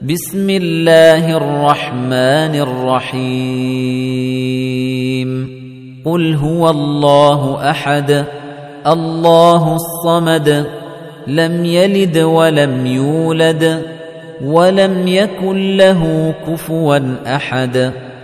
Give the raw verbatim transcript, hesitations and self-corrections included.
بسم الله الرحمن الرحيم قل هو الله أحد الله الصمد لم يلد ولم يولد ولم يكن له كفوا أحد